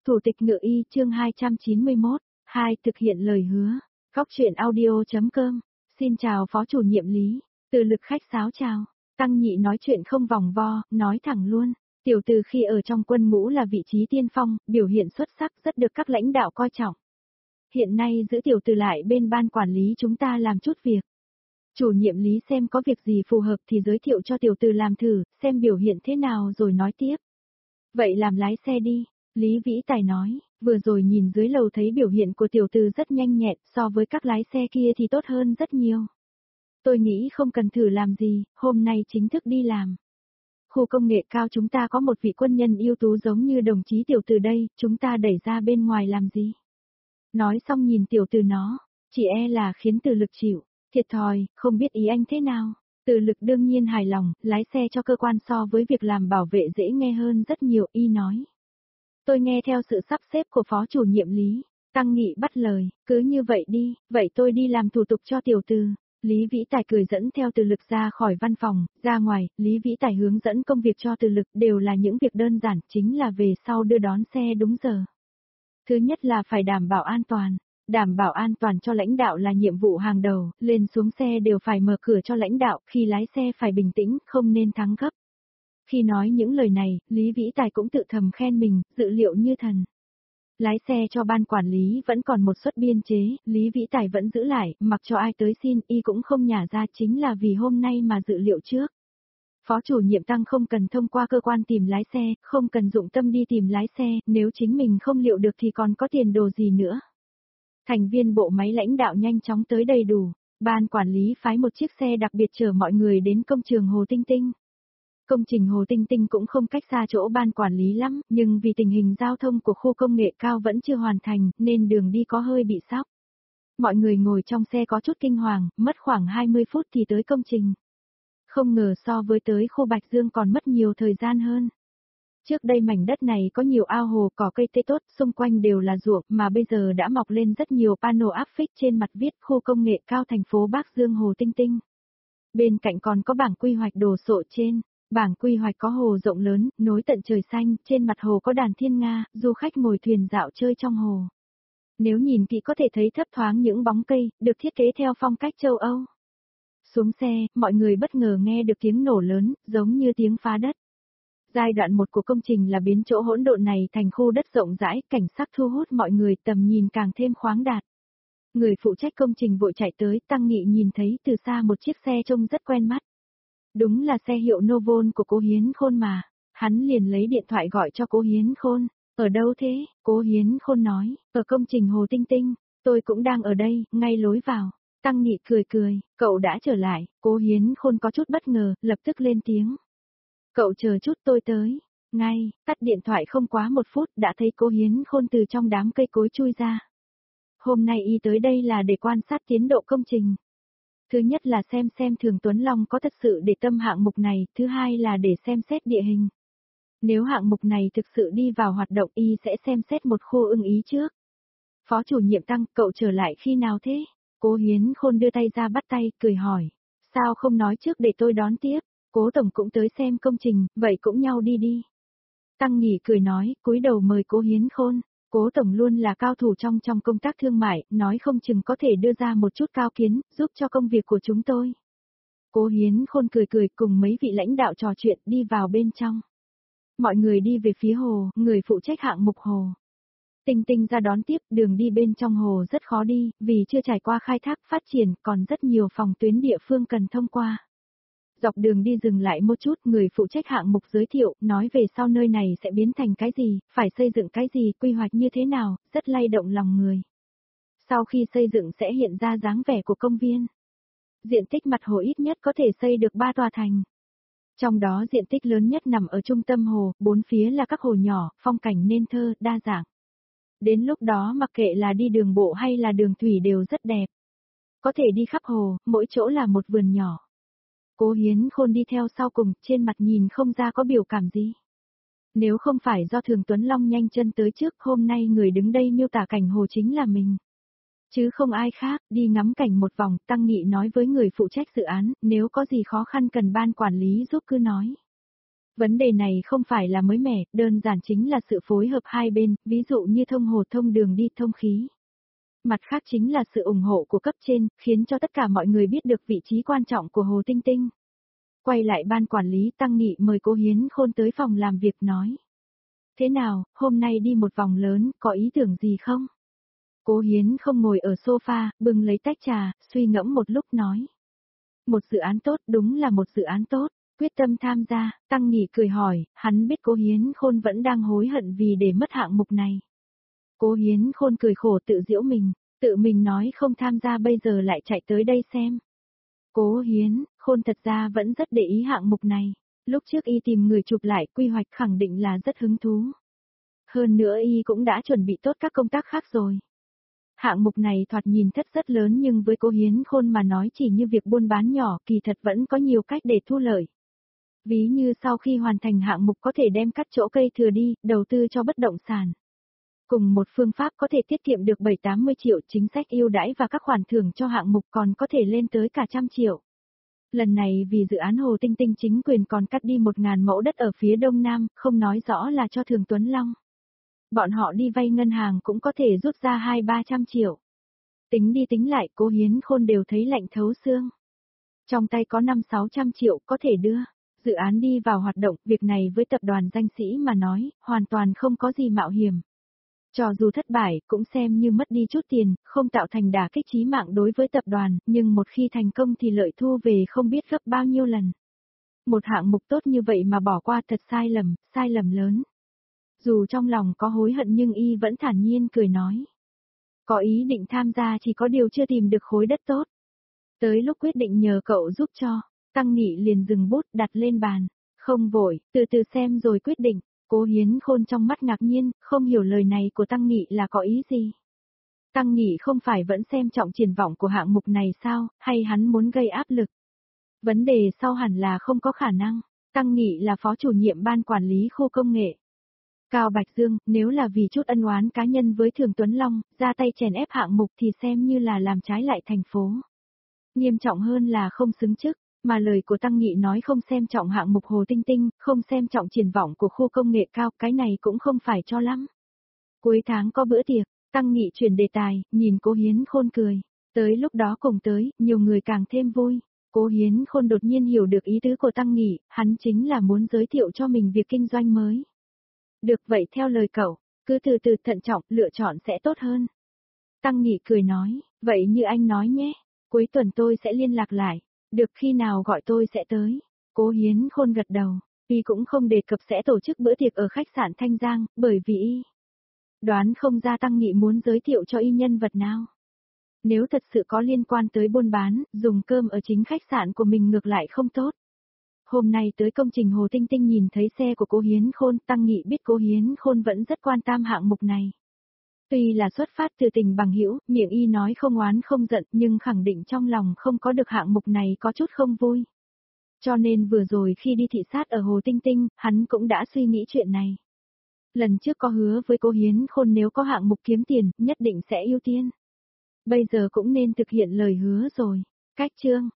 Thủ tịch Ngự Y chương 291, 2 thực hiện lời hứa. Góc truyện audio.com. Xin chào Phó chủ nhiệm Lý, Từ Lực khách sáo chào. Tăng Nhị nói chuyện không vòng vo, nói thẳng luôn. Tiểu Từ khi ở trong quân ngũ là vị trí tiên phong, biểu hiện xuất sắc rất được các lãnh đạo coi trọng. Hiện nay giữ Tiểu Từ lại bên ban quản lý chúng ta làm chút việc. Chủ nhiệm Lý xem có việc gì phù hợp thì giới thiệu cho Tiểu Từ làm thử, xem biểu hiện thế nào rồi nói tiếp. Vậy làm lái xe đi. Lý Vĩ Tài nói, vừa rồi nhìn dưới lầu thấy biểu hiện của Tiểu Từ rất nhanh nhẹn, so với các lái xe kia thì tốt hơn rất nhiều. Tôi nghĩ không cần thử làm gì, hôm nay chính thức đi làm. Khu công nghệ cao chúng ta có một vị quân nhân ưu tú giống như đồng chí Tiểu Từ đây, chúng ta đẩy ra bên ngoài làm gì? Nói xong nhìn Tiểu Từ nó, chỉ là khiến Từ Lực chịu, thiệt thòi, không biết ý anh thế nào. Từ Lực đương nhiên hài lòng, lái xe cho cơ quan so với việc làm bảo vệ dễ nghe hơn rất nhiều, y nói. Tôi nghe theo sự sắp xếp của Phó chủ nhiệm Lý. Tăng Nghị bắt lời, cứ như vậy đi, vậy tôi đi làm thủ tục cho Tiểu Từ. Lý Vĩ Tài cười dẫn theo Từ Lực ra khỏi văn phòng, ra ngoài, Lý Vĩ Tài hướng dẫn công việc cho Từ Lực đều là những việc đơn giản, chính là về sau đưa đón xe đúng giờ. Thứ nhất là phải đảm bảo an toàn. Đảm bảo an toàn cho lãnh đạo là nhiệm vụ hàng đầu, lên xuống xe đều phải mở cửa cho lãnh đạo, khi lái xe phải bình tĩnh, không nên thắng gấp. Khi nói những lời này, Lý Vĩ Tài cũng tự thầm khen mình, dự liệu như thần. Lái xe cho ban quản lý vẫn còn một suất biên chế, Lý Vĩ Tài vẫn giữ lại, mặc cho ai tới xin, y cũng không nhả ra, chính là vì hôm nay mà dự liệu trước. Phó chủ nhiệm Tăng không cần thông qua cơ quan tìm lái xe, không cần dụng tâm đi tìm lái xe, nếu chính mình không liệu được thì còn có tiền đồ gì nữa. Thành viên bộ máy lãnh đạo nhanh chóng tới đầy đủ, ban quản lý phái một chiếc xe đặc biệt chở mọi người đến công trường Hồ Tinh Tinh. Công trình Hồ Tinh Tinh cũng không cách xa chỗ ban quản lý lắm, nhưng vì tình hình giao thông của khu công nghệ cao vẫn chưa hoàn thành, nên đường đi có hơi bị sóc. Mọi người ngồi trong xe có chút kinh hoàng, mất khoảng 20 phút thì tới công trình. Không ngờ so với tới khu Bạch Dương còn mất nhiều thời gian hơn. Trước đây mảnh đất này có nhiều ao hồ, cỏ cây tươi tốt, xung quanh đều là ruộng, mà bây giờ đã mọc lên rất nhiều pano áp phích trên mặt viết khu công nghệ cao thành phố Bắc Dương Hồ Tinh Tinh. Bên cạnh còn có bảng quy hoạch đồ sộ trên. Bảng quy hoạch có hồ rộng lớn, nối tận trời xanh, trên mặt hồ có đàn thiên nga, du khách ngồi thuyền dạo chơi trong hồ. Nếu nhìn kỹ có thể thấy thấp thoáng những bóng cây, được thiết kế theo phong cách châu Âu. Xuống xe, mọi người bất ngờ nghe được tiếng nổ lớn, giống như tiếng phá đất. Giai đoạn 1 của công trình là biến chỗ hỗn độn này thành khu đất rộng rãi, cảnh sắc thu hút mọi người, tầm nhìn càng thêm khoáng đạt. Người phụ trách công trình vội chạy tới, Tăng Nghị nhìn thấy từ xa một chiếc xe trông rất quen mắt. Đúng là xe hiệu Novon của Cố Hiến Khôn mà. Hắn liền lấy điện thoại gọi cho Cố Hiến Khôn. Ở đâu thế? Cố Hiến Khôn nói, ở công trình Hồ Tinh Tinh, tôi cũng đang ở đây, ngay lối vào. Tăng Nghị cười cười, cậu đã trở lại. Cố Hiến Khôn có chút bất ngờ, lập tức lên tiếng. Cậu chờ chút tôi tới. Ngay, tắt điện thoại không quá 1 phút đã thấy Cố Hiến Khôn từ trong đám cây cối chui ra. Hôm nay y tới đây là để quan sát tiến độ công trình. Thứ nhất là xem Thường Tuấn Long có thật sự để tâm hạng mục này, thứ hai là để xem xét địa hình. Nếu hạng mục này thực sự đi vào hoạt động y sẽ xem xét một khu ưng ý trước. Phó chủ nhiệm Tăng, cậu trở lại khi nào thế? Cố Hiến Khôn đưa tay ra bắt tay, cười hỏi. Sao không nói trước để tôi đón tiếp? Cố Tổng cũng tới xem công trình, vậy cũng nhau đi đi. Tăng Nghỉ cười nói, cúi đầu mời Cố Hiến Khôn. Cố Tổng luôn là cao thủ trong công tác thương mại, nói không chừng có thể đưa ra một chút cao kiến, giúp cho công việc của chúng tôi. Cố Hiến Khôn cười cười cùng mấy vị lãnh đạo trò chuyện đi vào bên trong. Mọi người đi về phía hồ, người phụ trách hạng mục hồ. Tinh Tinh ra đón tiếp, đường đi bên trong hồ rất khó đi, vì chưa trải qua khai thác phát triển, còn rất nhiều phòng tuyến địa phương cần thông qua. Dọc đường đi dừng lại một chút, người phụ trách hạng mục giới thiệu, nói về sau nơi này sẽ biến thành cái gì, phải xây dựng cái gì, quy hoạch như thế nào, rất lay động lòng người. Sau khi xây dựng sẽ hiện ra dáng vẻ của công viên. Diện tích mặt hồ ít nhất có thể xây được 3 tòa thành. Trong đó diện tích lớn nhất nằm ở trung tâm hồ, 4 phía là các hồ nhỏ, phong cảnh nên thơ, đa dạng. Đến lúc đó mặc kệ là đi đường bộ hay là đường thủy đều rất đẹp. Có thể đi khắp hồ, mỗi chỗ là một vườn nhỏ. Cố Hiến Khôn đi theo sau cùng, trên mặt nhìn không ra có biểu cảm gì. Nếu không phải do Thường Tuấn Long nhanh chân tới trước, hôm nay người đứng đây miêu tả cảnh hồ chính là mình. Chứ không ai khác, đi ngắm cảnh một vòng, Tăng Nghị nói với người phụ trách dự án, nếu có gì khó khăn cần ban quản lý giúp cứ nói. Vấn đề này không phải là mới mẻ, đơn giản chính là sự phối hợp hai bên, ví dụ như thông hồ thông đường đi thông khí. Mặt khác chính là sự ủng hộ của cấp trên, khiến cho tất cả mọi người biết được vị trí quan trọng của Hồ Tinh Tinh. Quay lại ban quản lý Tăng Nghị mời cô Hiến Khôn tới phòng làm việc nói. Thế nào, hôm nay đi một vòng lớn, có ý tưởng gì không? Cố Hiến không ngồi ở sofa, bưng lấy tách trà, suy ngẫm một lúc nói. Một dự án tốt, đúng là một dự án tốt, quyết tâm tham gia, Tăng Nghị cười hỏi, hắn biết Cố Hiến Khôn vẫn đang hối hận vì để mất hạng mục này. Cố Hiến Khôn cười khổ tự giễu mình, tự mình nói không tham gia bây giờ lại chạy tới đây xem. Cố Hiến Khôn thật ra vẫn rất để ý hạng mục này, lúc trước y tìm người chụp lại quy hoạch khẳng định là rất hứng thú. Hơn nữa y cũng đã chuẩn bị tốt các công tác khác rồi. Hạng mục này thoạt nhìn thất rất lớn nhưng với Cố Hiến Khôn mà nói chỉ như việc buôn bán nhỏ, kỳ thật vẫn có nhiều cách để thu lợi. Ví như sau khi hoàn thành hạng mục có thể đem cắt chỗ cây thừa đi, đầu tư cho bất động sản. Cùng một phương pháp có thể tiết kiệm được 7-80 triệu, chính sách ưu đãi và các khoản thưởng cho hạng mục còn có thể lên tới cả 100 triệu. Lần này vì dự án Hồ Tinh Tinh chính quyền còn cắt đi 1.000 mẫu đất ở phía đông nam, không nói rõ là cho Thường Tuấn Long. Bọn họ đi vay ngân hàng cũng có thể rút ra 200-300 triệu. Tính đi tính lại, Cố Hiến Khôn đều thấy lạnh thấu xương. Trong tay có 500-600 triệu có thể đưa. Dự án đi vào hoạt động, việc này với tập đoàn danh sĩ mà nói, hoàn toàn không có gì mạo hiểm. Cho dù thất bại, cũng xem như mất đi chút tiền, không tạo thành đả kích chí mạng đối với tập đoàn, nhưng một khi thành công thì lợi thu về không biết gấp bao nhiêu lần. Một hạng mục tốt như vậy mà bỏ qua thật sai lầm lớn. Dù trong lòng có hối hận nhưng y vẫn thản nhiên cười nói. Có ý định tham gia chỉ có điều chưa tìm được khối đất tốt. Tới lúc quyết định nhờ cậu giúp cho, Tăng Nghị liền dừng bút đặt lên bàn. Không vội, từ từ xem rồi quyết định. Cố Hiến Khôn trong mắt ngạc nhiên, không hiểu lời này của Tăng Nghị là có ý gì. Tăng Nghị không phải vẫn xem trọng triển vọng của hạng mục này sao, hay hắn muốn gây áp lực? Vấn đề sau hẳn là không có khả năng. Tăng Nghị là phó chủ nhiệm ban quản lý khu công nghệ. Cao Bạch Dương, nếu là vì chút ân oán cá nhân với Thường Tuấn Long, ra tay chèn ép hạng mục thì xem như là làm trái lại thành phố. Nghiêm trọng hơn là không xứng chức. Mà lời của Tăng Nghị nói không xem trọng hạng mục Hồ Tinh Tinh, không xem trọng triển vọng của khu công nghệ cao, cái này cũng không phải cho lắm. Cuối tháng có bữa tiệc, Tăng Nghị chuyển đề tài, nhìn Cố Hiến Khôn cười. Tới lúc đó cùng tới, nhiều người càng thêm vui. Cố Hiến Khôn đột nhiên hiểu được ý tứ của Tăng Nghị, hắn chính là muốn giới thiệu cho mình việc kinh doanh mới. Được vậy theo lời cậu, cứ từ từ thận trọng, lựa chọn sẽ tốt hơn. Tăng Nghị cười nói, vậy như anh nói nhé, cuối tuần tôi sẽ liên lạc lại. Được khi nào gọi tôi sẽ tới. Cố Hiến Khôn gật đầu, y cũng không đề cập sẽ tổ chức bữa tiệc ở khách sạn Thanh Giang, bởi vì y đoán không ra Tăng Nghị muốn giới thiệu cho y nhân vật nào. Nếu thật sự có liên quan tới buôn bán, dùng cơm ở chính khách sạn của mình ngược lại không tốt. Hôm nay tới công trình Hồ Tinh Tinh nhìn thấy xe của Cố Hiến Khôn, Tăng Nghị biết Cố Hiến Khôn vẫn rất quan tâm hạng mục này. Tuy là xuất phát từ tình bằng hữu, miệng y nói không oán không giận nhưng khẳng định trong lòng không có được hạng mục này có chút không vui. Cho nên vừa rồi khi đi thị sát ở Hồ Tinh Tinh, hắn cũng đã suy nghĩ chuyện này. Lần trước có hứa với Cố Hiến Khôn nếu có hạng mục kiếm tiền, nhất định sẽ ưu tiên. Bây giờ cũng nên thực hiện lời hứa rồi. Cách chương